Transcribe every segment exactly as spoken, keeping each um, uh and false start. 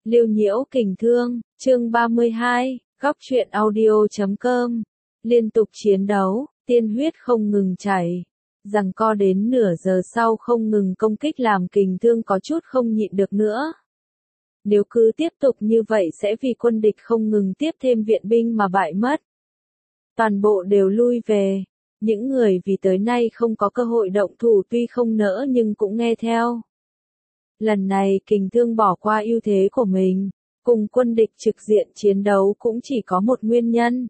Lưu Nhiễu Kình Thương, chương ba mươi hai, góc truyện audio chấm com. Liên tục chiến đấu, tiên huyết không ngừng chảy. Giằng co đến nửa giờ sau không ngừng công kích làm Kình Thương có chút không nhịn được nữa. Nếu cứ tiếp tục như vậy sẽ vì quân địch không ngừng tiếp thêm viện binh mà bại mất. Toàn bộ đều lui về. Những người vì tới nay không có cơ hội động thủ tuy không nỡ nhưng cũng nghe theo. Lần này Kình Thương bỏ qua ưu thế của mình, cùng quân địch trực diện chiến đấu cũng chỉ có một nguyên nhân.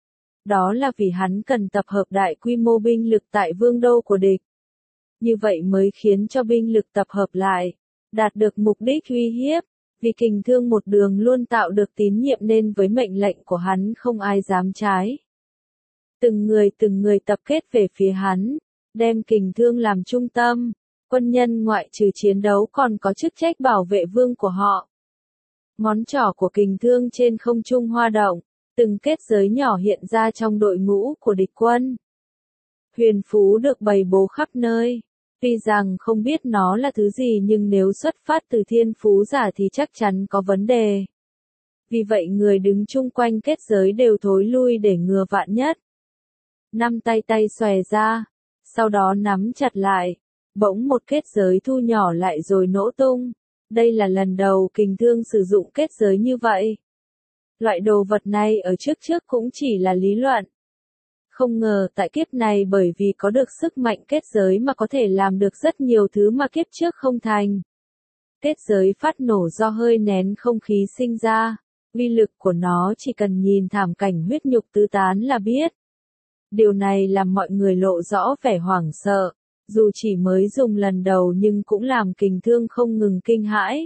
Đó là vì hắn cần tập hợp đại quy mô binh lực tại vương đô của địch. Như vậy mới khiến cho binh lực tập hợp lại, đạt được mục đích uy hiếp, vì Kình Thương một đường luôn tạo được tín nhiệm nên với mệnh lệnh của hắn không ai dám trái. Từng người từng người tập kết về phía hắn, đem Kình Thương làm trung tâm. Quân nhân ngoại trừ chiến đấu còn có chức trách bảo vệ vương của họ. Ngón trỏ của Kình Thương trên không trung hoa động, từng kết giới nhỏ hiện ra trong đội ngũ của địch quân. Huyền phú được bày bố khắp nơi. Tuy rằng không biết nó là thứ gì nhưng nếu xuất phát từ thiên phú giả thì chắc chắn có vấn đề. Vì vậy người đứng chung quanh kết giới đều thối lui để ngừa vạn nhất. Năm tay tay xòe ra, sau đó nắm chặt lại. Bỗng một kết giới thu nhỏ lại rồi nổ tung. Đây là lần đầu Kình Thương sử dụng kết giới như vậy. Loại đồ vật này ở trước trước cũng chỉ là lý luận. Không ngờ tại kiếp này bởi vì có được sức mạnh kết giới mà có thể làm được rất nhiều thứ mà kiếp trước không thành. Kết giới phát nổ do hơi nén không khí sinh ra. Uy lực của nó chỉ cần nhìn thảm cảnh huyết nhục tứ tán là biết. Điều này làm mọi người lộ rõ vẻ hoảng sợ. Dù chỉ mới dùng lần đầu nhưng cũng làm Kình Thương không ngừng kinh hãi.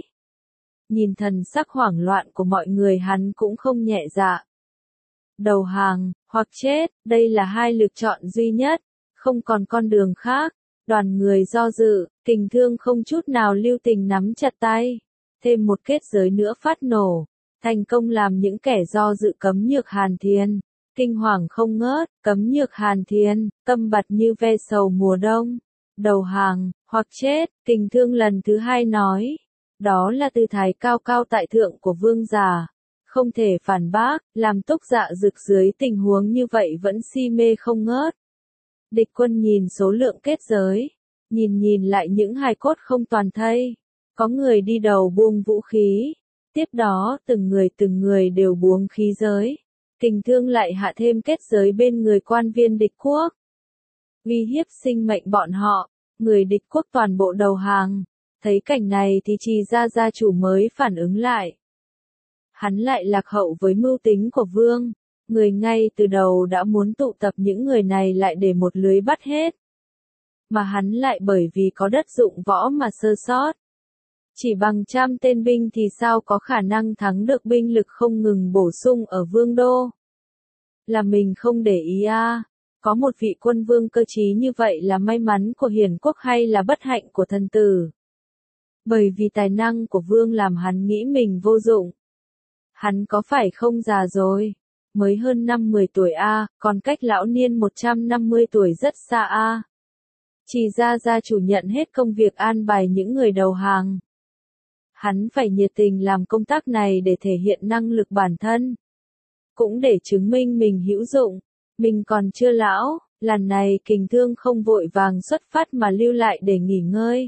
Nhìn thần sắc hoảng loạn của mọi người hắn cũng không nhẹ dạ. Đầu hàng, hoặc chết, đây là hai lựa chọn duy nhất, không còn con đường khác. Đoàn người do dự, Kình Thương không chút nào lưu tình nắm chặt tay. Thêm một kết giới nữa phát nổ, thành công làm những kẻ do dự Cấm Nhược Hàn Thiên. Kinh hoàng không ngớt, Cấm Nhược Hàn Thiên, câm bặt như ve sầu mùa đông. Đầu hàng, hoặc chết, Kình Thương lần thứ hai nói. Đó là tư thái cao cao tại thượng của vương giả. Không thể phản bác, làm Túc Dạ Dực dưới tình huống như vậy vẫn si mê không ngớt. Địch quân nhìn số lượng kết giới. Nhìn nhìn lại những hài cốt không toàn thây. Có người đi đầu buông vũ khí. Tiếp đó từng người từng người đều buông khí giới. Kình Thương lại hạ thêm kết giới bên người quan viên địch quốc. Uy hiếp sinh mệnh bọn họ, người địch quốc toàn bộ đầu hàng. Thấy cảnh này thì Trì Gia gia chủ mới phản ứng lại. Hắn lại lạc hậu với mưu tính của vương, người ngay từ đầu đã muốn tụ tập những người này lại để một lưới bắt hết. Mà hắn lại bởi vì có đất dụng võ mà sơ sót. Chỉ bằng trăm tên binh thì sao có khả năng thắng được binh lực không ngừng bổ sung ở vương đô. Là mình không để ý à. Có một vị quân vương cơ trí như vậy là may mắn của hiền quốc hay là bất hạnh của thần tử? Bởi vì tài năng của vương làm hắn nghĩ mình vô dụng. Hắn có phải không già rồi? Mới hơn năm mười tuổi a, à, còn cách lão niên một trăm năm mươi tuổi rất xa a. À. Trì Gia gia chủ nhận hết công việc an bài những người đầu hàng. Hắn phải nhiệt tình làm công tác này để thể hiện năng lực bản thân. Cũng để chứng minh mình hữu dụng. Mình còn chưa lão, lần này Kình Thương không vội vàng xuất phát mà lưu lại để nghỉ ngơi.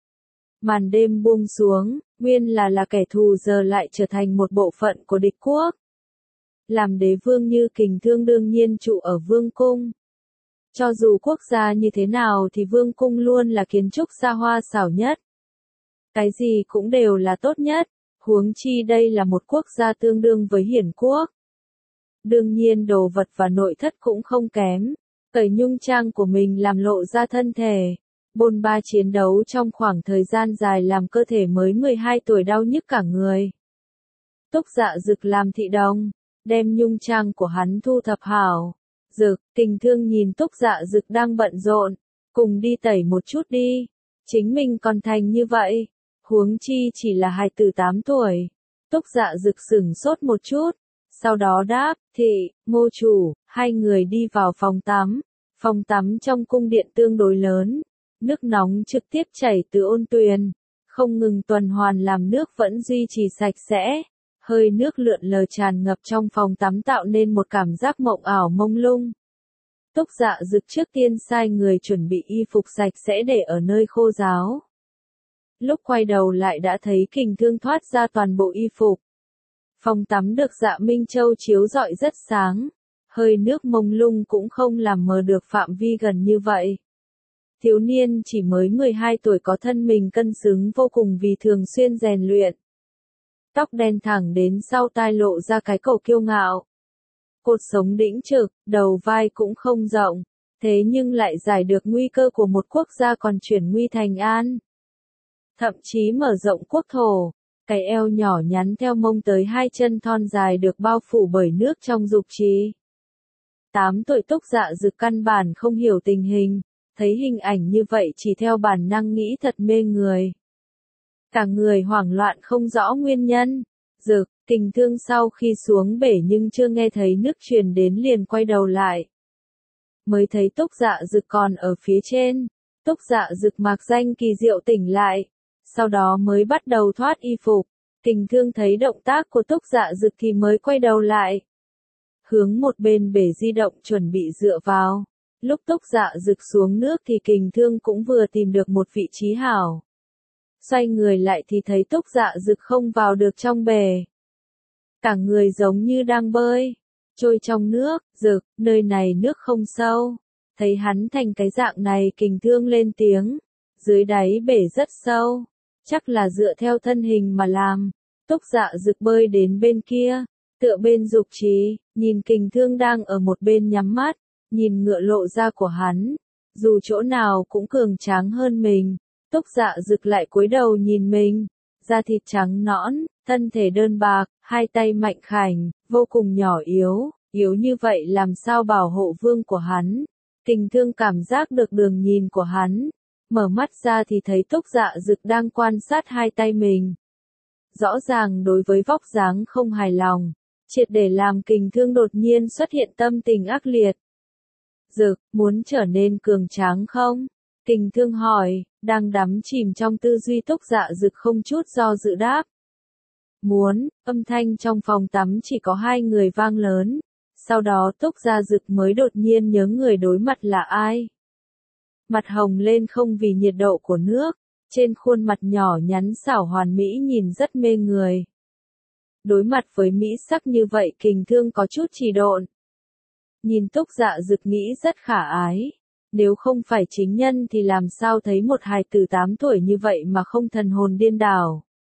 Màn đêm buông xuống, nguyên là là kẻ thù giờ lại trở thành một bộ phận của địch quốc. Làm đế vương như Kình Thương đương nhiên trụ ở vương cung. Cho dù quốc gia như thế nào thì vương cung luôn là kiến trúc xa hoa xảo nhất. Cái gì cũng đều là tốt nhất, huống chi đây là một quốc gia tương đương với hiển quốc. Đương nhiên đồ vật và nội thất cũng không kém. Cởi nhung trang của mình làm lộ ra thân thể. Bôn ba chiến đấu trong khoảng thời gian dài làm cơ thể mới mười hai tuổi đau nhức cả người. Túc Dạ Dực làm thị đồng, đem nhung trang của hắn thu thập hảo. Dực, Kình Thương nhìn Túc Dạ Dực đang bận rộn. Cùng đi tẩy một chút đi. Chính mình còn thành như vậy. Huống chi chỉ là hài tử tám tuổi. Túc Dạ Dực sửng sốt một chút. Sau đó đáp, thị, ngô chủ, hai người đi vào phòng tắm. Phòng tắm trong cung điện tương đối lớn. Nước nóng trực tiếp chảy từ ôn tuyền. không ngừng tuần hoàn làm nước vẫn duy trì sạch sẽ. Hơi nước lượn lờ tràn ngập trong phòng tắm tạo nên một cảm giác mộng ảo mông lung. Túc Dạ Dực trước tiên sai người chuẩn bị y phục sạch sẽ để ở nơi khô ráo. Lúc quay đầu lại đã thấy Kình Thương thoát ra toàn bộ y phục. Phòng tắm được Dạ Minh Châu chiếu rọi rất sáng. Hơi nước mông lung cũng không làm mờ được phạm vi gần như vậy. Thiếu niên chỉ mới mười hai tuổi có thân mình cân xứng vô cùng vì thường xuyên rèn luyện. Tóc đen thẳng đến sau tai lộ ra cái cổ kiêu ngạo. Cột sống đĩnh trực, đầu vai cũng không rộng, thế nhưng lại giải được nguy cơ của một quốc gia còn chuyển nguy thành an. Thậm chí mở rộng quốc thổ, cái eo nhỏ nhắn theo mông tới hai chân thon dài được bao phủ bởi nước trong dục trì. Tám tuổi Túc Dạ Dực căn bản không hiểu tình hình, thấy hình ảnh như vậy chỉ theo bản năng nghĩ thật mê người. Cả người hoảng loạn không rõ nguyên nhân. Dực, Kình Thương sau khi xuống bể nhưng chưa nghe thấy nước truyền đến liền quay đầu lại. Mới thấy Túc Dạ Dực còn ở phía trên. Túc Dạ Dực mạc danh kỳ diệu tỉnh lại. Sau đó mới bắt đầu thoát y phục. Kình Thương thấy động tác của Túc Dạ Dực thì mới quay đầu lại. Hướng một bên bể di động chuẩn bị dựa vào. Lúc Túc Dạ Dực xuống nước thì Kình Thương cũng vừa tìm được một vị trí hảo. Xoay người lại thì thấy Túc Dạ Dực không vào được trong bể. Cả người giống như đang bơi, trôi trong nước. Dực, nơi này nước không sâu. Thấy hắn thành cái dạng này Kình Thương lên tiếng. Dưới đáy bể rất sâu, chắc là dựa theo thân hình mà làm. Túc Dạ Dực bơi đến bên kia, tựa bên dục trì, nhìn Kình Thương đang ở một bên nhắm mắt, nhìn ngựa lộ ra của hắn. Dù chỗ nào cũng cường tráng hơn mình. Túc Dạ Dực lại cúi đầu nhìn mình, da thịt trắng nõn, thân thể đơn bạc, hai tay mạnh khảnh, vô cùng nhỏ yếu, yếu như vậy làm sao bảo hộ vương của hắn. Kình Thương cảm giác được đường nhìn của hắn, mở mắt ra thì thấy Túc Dạ Dực đang quan sát hai tay mình. Rõ ràng đối với vóc dáng không hài lòng, triệt để làm Kình Thương đột nhiên xuất hiện tâm tình ác liệt. Dực, muốn trở nên cường tráng không? Kình Thương hỏi, đang đắm chìm trong tư duy. Túc Dạ Dực không chút do dự đáp. Muốn. Âm thanh trong phòng tắm chỉ có hai người vang lớn. Sau đó Túc Dạ Dực mới đột nhiên nhớ người đối mặt là ai. Mặt hồng lên không vì nhiệt độ của nước, trên khuôn mặt nhỏ nhắn xảo hoàn mỹ nhìn rất mê người. Đối mặt với mỹ sắc như vậy Kình Thương có chút trì độn. Nhìn Túc Dạ Dực nghĩ rất khả ái. Nếu không phải chính nhân thì làm sao thấy một hài tử tám tuổi như vậy mà không thần hồn điên đảo.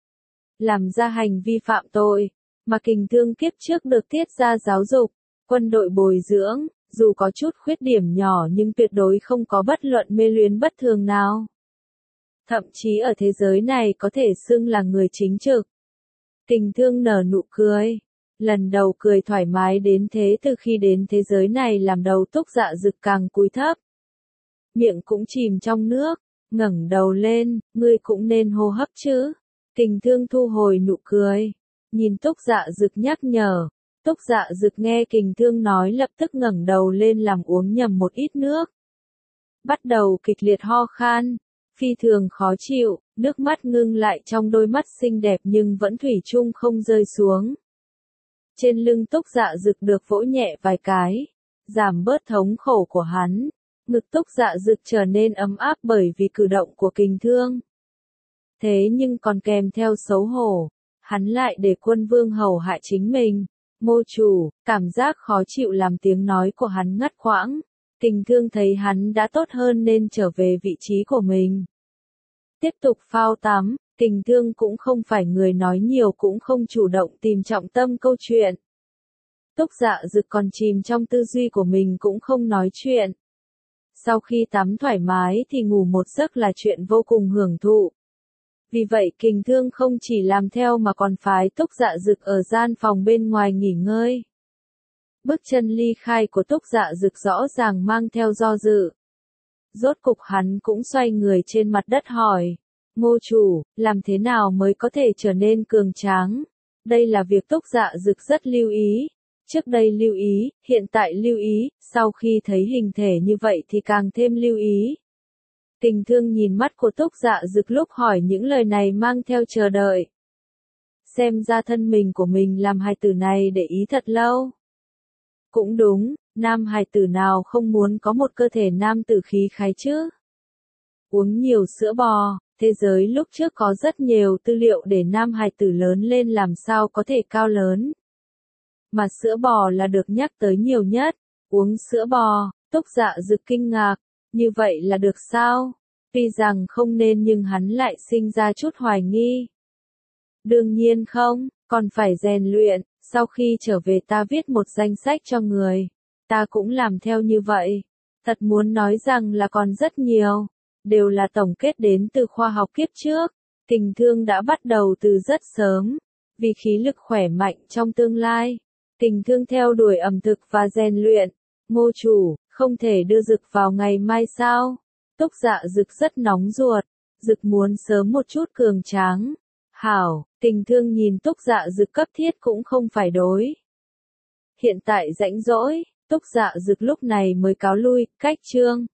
Làm ra hành vi phạm tội, mà Kình Thương kiếp trước được tiết ra giáo dục, quân đội bồi dưỡng, dù có chút khuyết điểm nhỏ nhưng tuyệt đối không có bất luận mê luyến bất thường nào. Thậm chí ở thế giới này có thể xưng là người chính trực. Kình Thương nở nụ cười. Lần đầu cười thoải mái đến thế từ khi đến thế giới này làm đầu Túc Dạ Dực càng cúi thấp. Miệng cũng chìm trong nước, ngẩng đầu lên, ngươi cũng nên hô hấp chứ. Kình Thương thu hồi nụ cười, nhìn Túc Dạ Dực nhắc nhở. Túc Dạ Dực nghe Kình Thương nói lập tức ngẩng đầu lên làm uống nhầm một ít nước. Bắt đầu kịch liệt ho khan, phi thường khó chịu, nước mắt ngưng lại trong đôi mắt xinh đẹp nhưng vẫn thủy chung không rơi xuống. Trên lưng Túc Dạ Dực được vỗ nhẹ vài cái, giảm bớt thống khổ của hắn. Ngực Túc Dạ Dực trở nên ấm áp bởi vì cử động của Kình Thương. Thế nhưng còn kèm theo xấu hổ, hắn lại để quân vương hầu hại chính mình. Mô chủ, cảm giác khó chịu làm tiếng nói của hắn ngắt quãng. Kình Thương thấy hắn đã tốt hơn nên trở về vị trí của mình. Tiếp tục phao tắm, Kình Thương cũng không phải người nói nhiều cũng không chủ động tìm trọng tâm câu chuyện. Túc Dạ Dực còn chìm trong tư duy của mình cũng không nói chuyện. Sau khi tắm thoải mái thì ngủ một giấc là chuyện vô cùng hưởng thụ. Vì vậy Kình Thương không chỉ làm theo mà còn phái Túc Dạ Dực ở gian phòng bên ngoài nghỉ ngơi. Bước chân ly khai của Túc Dạ Dực rõ ràng mang theo do dự. Rốt cục hắn cũng xoay người trên mặt đất hỏi. Ngô chủ, làm thế nào mới có thể trở nên cường tráng? Đây là việc Túc Dạ Dực rất lưu ý. Trước đây lưu ý, hiện tại lưu ý, sau khi thấy hình thể như vậy thì càng thêm lưu ý. Tình thương nhìn mắt của Túc Dạ Dực lúc hỏi những lời này mang theo chờ đợi. Xem ra thân mình của mình làm hài tử này để ý thật lâu. Cũng đúng, nam hài tử nào không muốn có một cơ thể nam tử khí khái chứ. Uống nhiều sữa bò, thế giới lúc trước có rất nhiều tư liệu để nam hài tử lớn lên làm sao có thể cao lớn. Mà sữa bò là được nhắc tới nhiều nhất. Uống sữa bò, Túc Dạ Dực kinh ngạc, như vậy là được sao? Tuy rằng không nên nhưng hắn lại sinh ra chút hoài nghi. Đương nhiên không, còn phải rèn luyện, sau khi trở về ta viết một danh sách cho người. Ta cũng làm theo như vậy. Thật muốn nói rằng là còn rất nhiều, đều là tổng kết đến từ khoa học kiếp trước. Tình thương đã bắt đầu từ rất sớm, vì khí lực khỏe mạnh trong tương lai. Tình thương theo đuổi ẩm thực và rèn luyện. Ngô chủ, không thể đưa Dực vào ngày mai sao? Túc Dạ Dực rất nóng ruột, Dực muốn sớm một chút cường tráng. Hảo, tình thương nhìn Túc Dạ Dực cấp thiết cũng không phải đối. Hiện tại rãnh rỗi, Túc Dạ Dực lúc này mới cáo lui, cách chương.